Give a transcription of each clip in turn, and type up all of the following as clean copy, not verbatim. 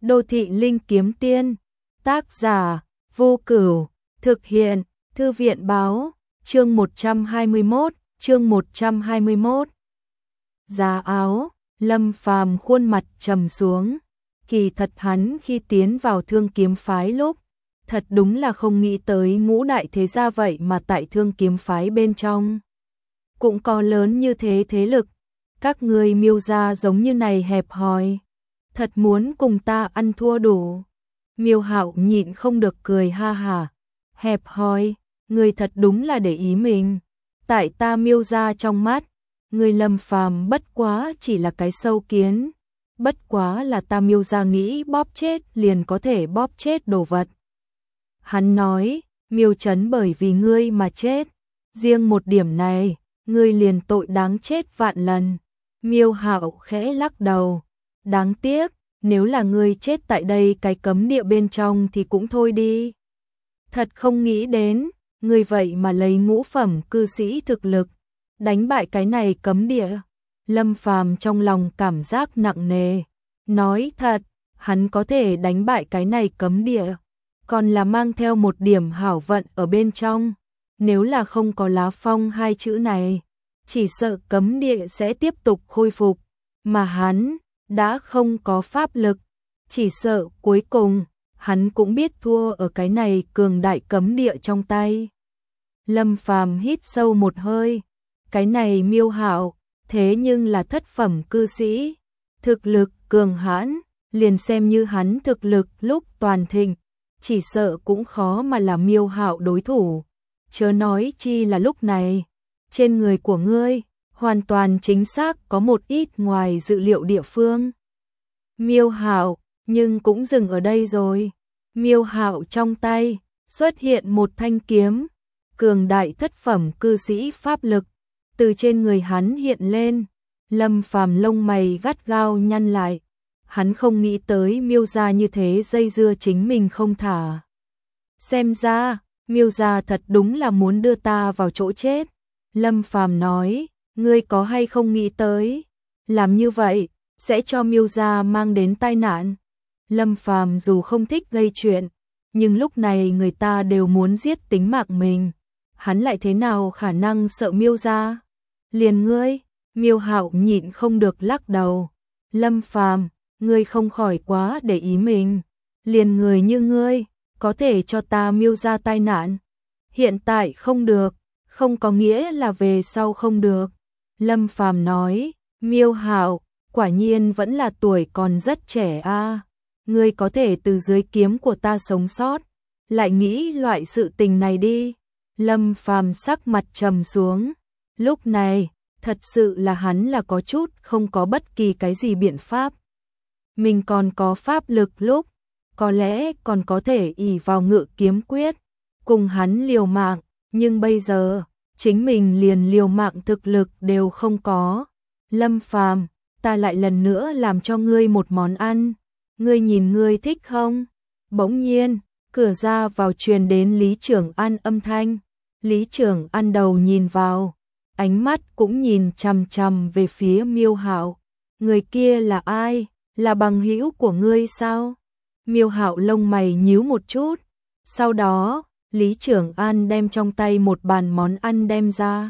Đô thị linh kiếm tiên, tác giả, Vô Cửu, thực hiện, Thư viện báo, chương 121. Giá áo, Lâm Phàm khuôn mặt trầm xuống, kỳ thật hắn khi tiến vào Thương Kiếm phái lúc, thật đúng là không nghĩ tới ngũ đại thế gia vậy mà tại Thương Kiếm phái bên trong cũng có lớn như thế thế lực, các người Miêu gia giống như này hẹp hòi, thật muốn cùng ta ăn thua đủ. Miêu Hạo nhịn không được cười ha hả, hẹp hòi, người thật đúng là để ý mình, tại ta Miêu gia trong mắt, người Lâm Phàm bất quá chỉ là cái sâu kiến, bất quá là ta Miêu gia nghĩ bóp chết liền có thể bóp chết đồ vật. Hắn nói, Miêu Trấn bởi vì ngươi mà chết, riêng một điểm này, ngươi liền tội đáng chết vạn lần. Miêu Hạo khẽ lắc đầu, đáng tiếc, nếu là ngươi chết tại đây cái cấm địa bên trong thì cũng thôi đi. Thật không nghĩ đến, ngươi vậy mà lấy ngũ phẩm cư sĩ thực lực, đánh bại cái này cấm địa. Lâm Phàm trong lòng cảm giác nặng nề, nói thật, hắn có thể đánh bại cái này cấm địa, còn là mang theo một điểm hảo vận ở bên trong. Nếu là không có lá phong hai chữ này, chỉ sợ cấm địa sẽ tiếp tục khôi phục, mà hắn đã không có pháp lực, chỉ sợ cuối cùng hắn cũng biết thua ở cái này cường đại cấm địa trong tay. Lâm Phàm hít sâu một hơi, cái này Miêu Hạo thế nhưng là thất phẩm cư sĩ, thực lực cường hãn, liền xem như hắn thực lực lúc toàn thịnh, chỉ sợ cũng khó mà là Miêu Hạo đối thủ, chớ nói chi là lúc này. Trên người của ngươi, hoàn toàn chính xác có một ít ngoài dự liệu địa phương. Miêu Hạo, nhưng cũng dừng ở đây rồi. Miêu Hạo trong tay, xuất hiện một thanh kiếm, cường đại thất phẩm cư sĩ pháp lực, từ trên người hắn hiện lên. Lâm Phàm lông mày gắt gao nhăn lại, hắn không nghĩ tới Miêu gia như thế dây dưa chính mình không thả. Xem ra, Miêu gia thật đúng là muốn đưa ta vào chỗ chết. Lâm Phàm nói, ngươi có hay không nghĩ tới, làm như vậy, sẽ cho Miêu gia mang đến tai nạn. Lâm Phàm dù không thích gây chuyện, nhưng lúc này người ta đều muốn giết tính mạng mình, hắn lại thế nào khả năng sợ Miêu gia? Liền ngươi, Miêu Hạo nhịn không được lắc đầu. Lâm Phàm, ngươi không khỏi quá để ý mình, liền người như ngươi, có thể cho ta Miêu gia tai nạn. Hiện tại không được, không có nghĩa là về sau không được. Lâm Phàm nói, Miêu Hạo, quả nhiên vẫn là tuổi còn rất trẻ a. Ngươi có thể từ dưới kiếm của ta sống sót, lại nghĩ loại sự tình này đi. Lâm Phàm sắc mặt trầm xuống, lúc này, thật sự là hắn là có chút không có bất kỳ cái gì biện pháp. Mình còn có pháp lực lúc, có lẽ còn có thể ỷ vào Ngự Kiếm Quyết, cùng hắn liều mạng, nhưng bây giờ, chính mình liền liều mạng thực lực đều không có. Lâm Phàm, ta lại lần nữa làm cho ngươi một món ăn, ngươi nhìn ngươi thích không? Bỗng nhiên, cửa ra vào truyền đến Lý Trưởng An âm thanh. Lý Trưởng An đầu nhìn vào, ánh mắt cũng nhìn chằm chằm về phía Miêu Hạo. Người kia là ai? Là bằng hữu của ngươi sao? Miêu Hạo lông mày nhíu một chút, sau đó Lý Trưởng An đem trong tay một bàn món ăn đem ra.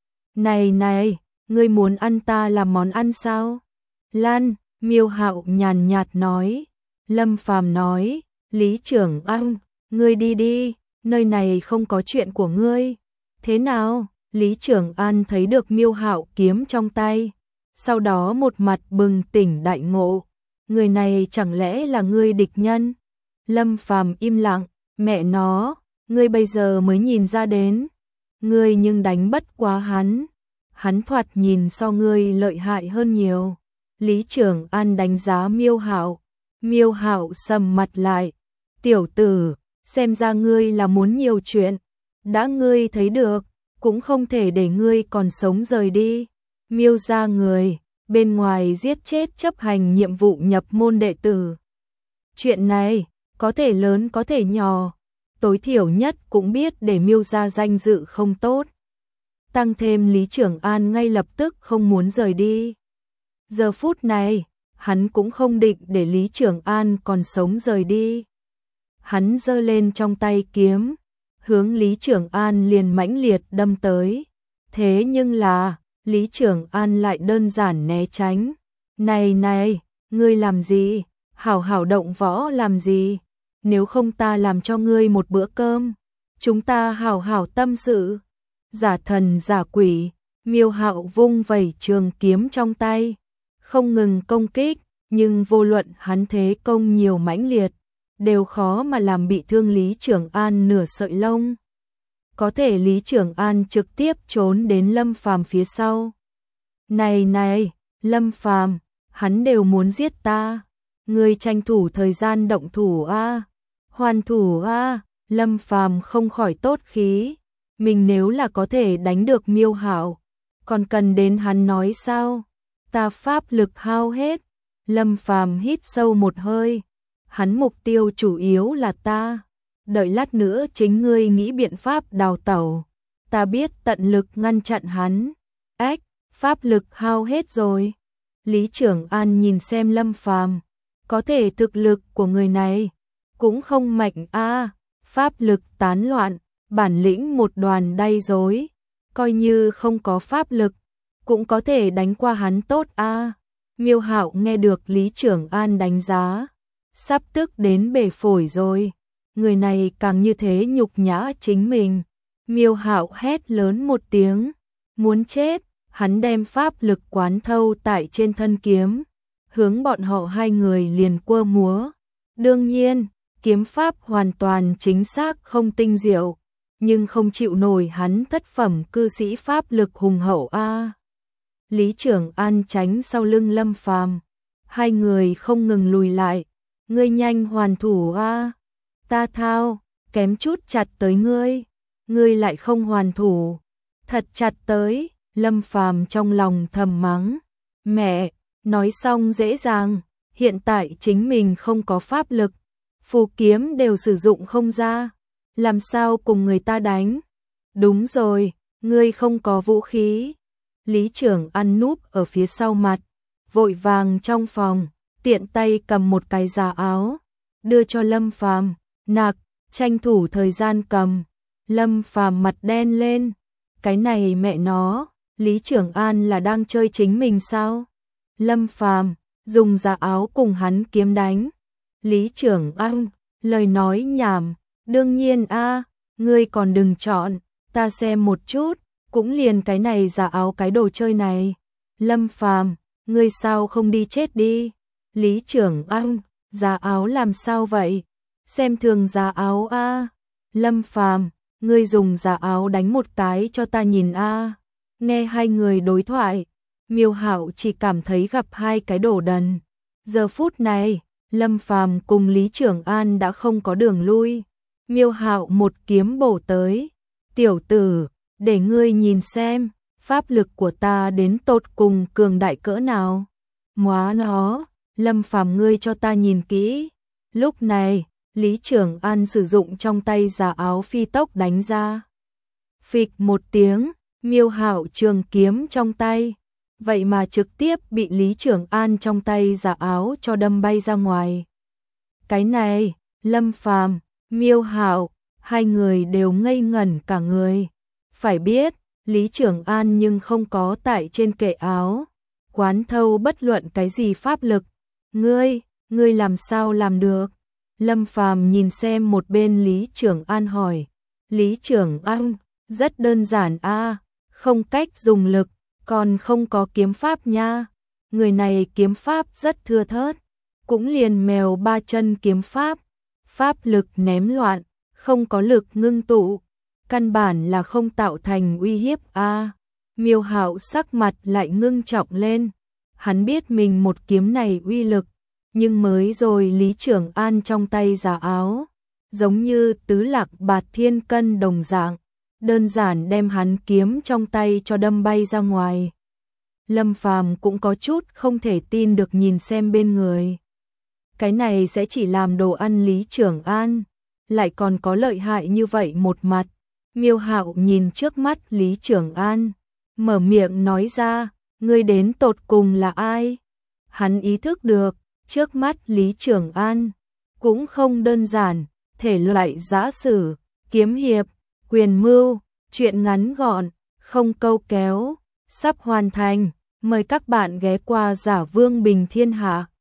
Này này, ngươi muốn ăn ta làm món ăn sao? Lan, Miêu Hạo nhàn nhạt nói. Lâm Phàm nói, Lý Trưởng An, ngươi đi đi, nơi này không có chuyện của ngươi. Thế nào? Lý Trưởng An thấy được Miêu Hạo kiếm trong tay, sau đó một mặt bừng tỉnh đại ngộ. Người này chẳng lẽ là ngươi địch nhân? Lâm Phàm im lặng, mẹ nó, ngươi bây giờ mới nhìn ra đến, ngươi nhưng đánh bất quá hắn, hắn thoạt nhìn so ngươi lợi hại hơn nhiều. Lý Trưởng An đánh giá Miêu Hạo, Miêu Hạo sầm mặt lại, tiểu tử, xem ra ngươi là muốn nhiều chuyện, đã ngươi thấy được, cũng không thể để ngươi còn sống rời đi. Miêu gia người, bên ngoài giết chết chấp hành nhiệm vụ nhập môn đệ tử. Chuyện này, có thể lớn có thể nhỏ, tối thiểu nhất cũng biết để Miêu gia danh dự không tốt. Tăng thêm Lý Trưởng An ngay lập tức không muốn rời đi. Giờ phút này, hắn cũng không định để Lý Trường An còn sống rời đi. Hắn giơ lên trong tay kiếm, hướng Lý Trường An liền mãnh liệt đâm tới. Thế nhưng là, Lý Trường An lại đơn giản né tránh. Này này, ngươi làm gì? Hảo hảo động võ làm gì? Nếu không ta làm cho ngươi một bữa cơm. Chúng ta hảo hảo tâm sự. Giả thần giả quỷ, Miêu Hạo vung vẩy trường kiếm trong tay, không ngừng công kích, nhưng vô luận hắn thế công nhiều mãnh liệt, đều khó mà làm bị thương Lý Trường An nửa sợi lông. Có thể Lý Trường An trực tiếp trốn đến Lâm Phàm phía sau. Này này, Lâm Phàm, hắn đều muốn giết ta. Ngươi tranh thủ thời gian động thủ a, hoàn thủ a. Lâm Phàm không khỏi tốt khí. Mình nếu là có thể đánh được Miêu Hạo, còn cần đến hắn nói sao? Ta pháp lực hao hết. Lâm Phàm hít sâu một hơi. Hắn mục tiêu chủ yếu là ta. Đợi lát nữa chính ngươi nghĩ biện pháp đào tẩu. Ta biết tận lực ngăn chặn hắn. Ách, pháp lực hao hết rồi. Lý Trường An nhìn xem Lâm Phàm, có thể thực lực của người này cũng không mạnh a, pháp lực tán loạn, bản lĩnh một đoàn đay rối, coi như không có pháp lực cũng có thể đánh qua hắn tốt a. Miêu Hạo nghe được Lý Trường An đánh giá, sắp tức đến bể phổi rồi. Người này càng như thế nhục nhã chính mình. Miêu Hạo hét lớn một tiếng, muốn chết. Hắn đem pháp lực quán thâu tại trên thân kiếm, hướng bọn họ hai người liền quơ múa. Đương nhiên, kiếm pháp hoàn toàn chính xác không tinh diệu, nhưng không chịu nổi hắn thất phẩm cư sĩ pháp lực hùng hậu a. Lý Trường An tránh sau lưng Lâm Phàm, hai người không ngừng lùi lại. Ngươi nhanh hoàn thủ a, ta thao, kém chút chặt tới ngươi, ngươi lại không hoàn thủ, thật chặt tới. Lâm Phàm trong lòng thầm mắng, mẹ, nói xong dễ dàng, hiện tại chính mình không có pháp lực, phù kiếm đều sử dụng không ra, làm sao cùng người ta đánh? Đúng rồi, ngươi không có vũ khí. Lý Trường An núp ở phía sau mặt, vội vàng trong phòng, tiện tay cầm một cái giá áo, đưa cho Lâm Phàm, nặc, tranh thủ thời gian cầm. Lâm Phàm mặt đen lên, cái này mẹ nó, Lý Trường An là đang chơi chính mình sao? Lâm Phàm dùng giá áo cùng hắn kiếm đánh. Lý Trường An, lời nói nhảm, đương nhiên a, ngươi còn đừng chọn, ta xem một chút, cũng liền cái này giá áo cái đồ chơi này. Lâm Phàm, ngươi sao không đi chết đi? Lý Trường An, giá áo làm sao vậy? Xem thường giá áo a. Lâm Phàm, ngươi dùng giá áo đánh một cái cho ta nhìn a. Nghe hai người đối thoại, Miêu Hạo chỉ cảm thấy gặp hai cái đồ đần. Giờ phút này, Lâm Phàm cùng Lý Trường An đã không có đường lui. Miêu Hạo một kiếm bổ tới. Tiểu tử, để ngươi nhìn xem, pháp lực của ta đến tột cùng cường đại cỡ nào. Móa nó, Lâm Phàm ngươi cho ta nhìn kỹ. Lúc này, Lý Trường An sử dụng trong tay giá áo phi tốc đánh ra. Phịch một tiếng. Miêu Hạo trường kiếm trong tay, vậy mà trực tiếp bị Lý Trường An trong tay giá áo cho đâm bay ra ngoài. Cái này, Lâm Phàm, Miêu Hạo, hai người đều ngây ngẩn cả người. Phải biết, Lý Trường An nhưng không có tại trên kệ áo quán thâu bất luận cái gì pháp lực. Ngươi làm sao làm được? Lâm Phàm nhìn xem một bên Lý Trường An hỏi. Lý Trường An, rất đơn giản a, không cách dùng lực, còn không có kiếm pháp nha. Người này kiếm pháp rất thưa thớt, cũng liền mèo ba chân kiếm pháp, pháp lực ném loạn, không có lực ngưng tụ, căn bản là không tạo thành uy hiếp a. Miêu Hạo sắc mặt lại ngưng trọng lên, hắn biết mình một kiếm này uy lực, nhưng mới rồi Lý Trường An trong tay giá áo, giống như tứ lạc bạt thiên cân đồng dạng, đơn giản đem hắn kiếm trong tay cho đâm bay ra ngoài. Lâm Phàm cũng có chút không thể tin được nhìn xem bên người. Cái này sẽ chỉ làm đồ ăn Lý Trường An, lại còn có lợi hại như vậy một mặt. Miêu Hạo nhìn trước mắt Lý Trường An, mở miệng nói ra, ngươi đến tột cùng là ai? Hắn ý thức được, trước mắt Lý Trường An cũng không đơn giản, thể loại giã sử, kiếm hiệp, quyền mưu, chuyện ngắn gọn, không câu kéo, sắp hoàn thành. Mời các bạn ghé qua Giả Vương Bình Thiên Hạ.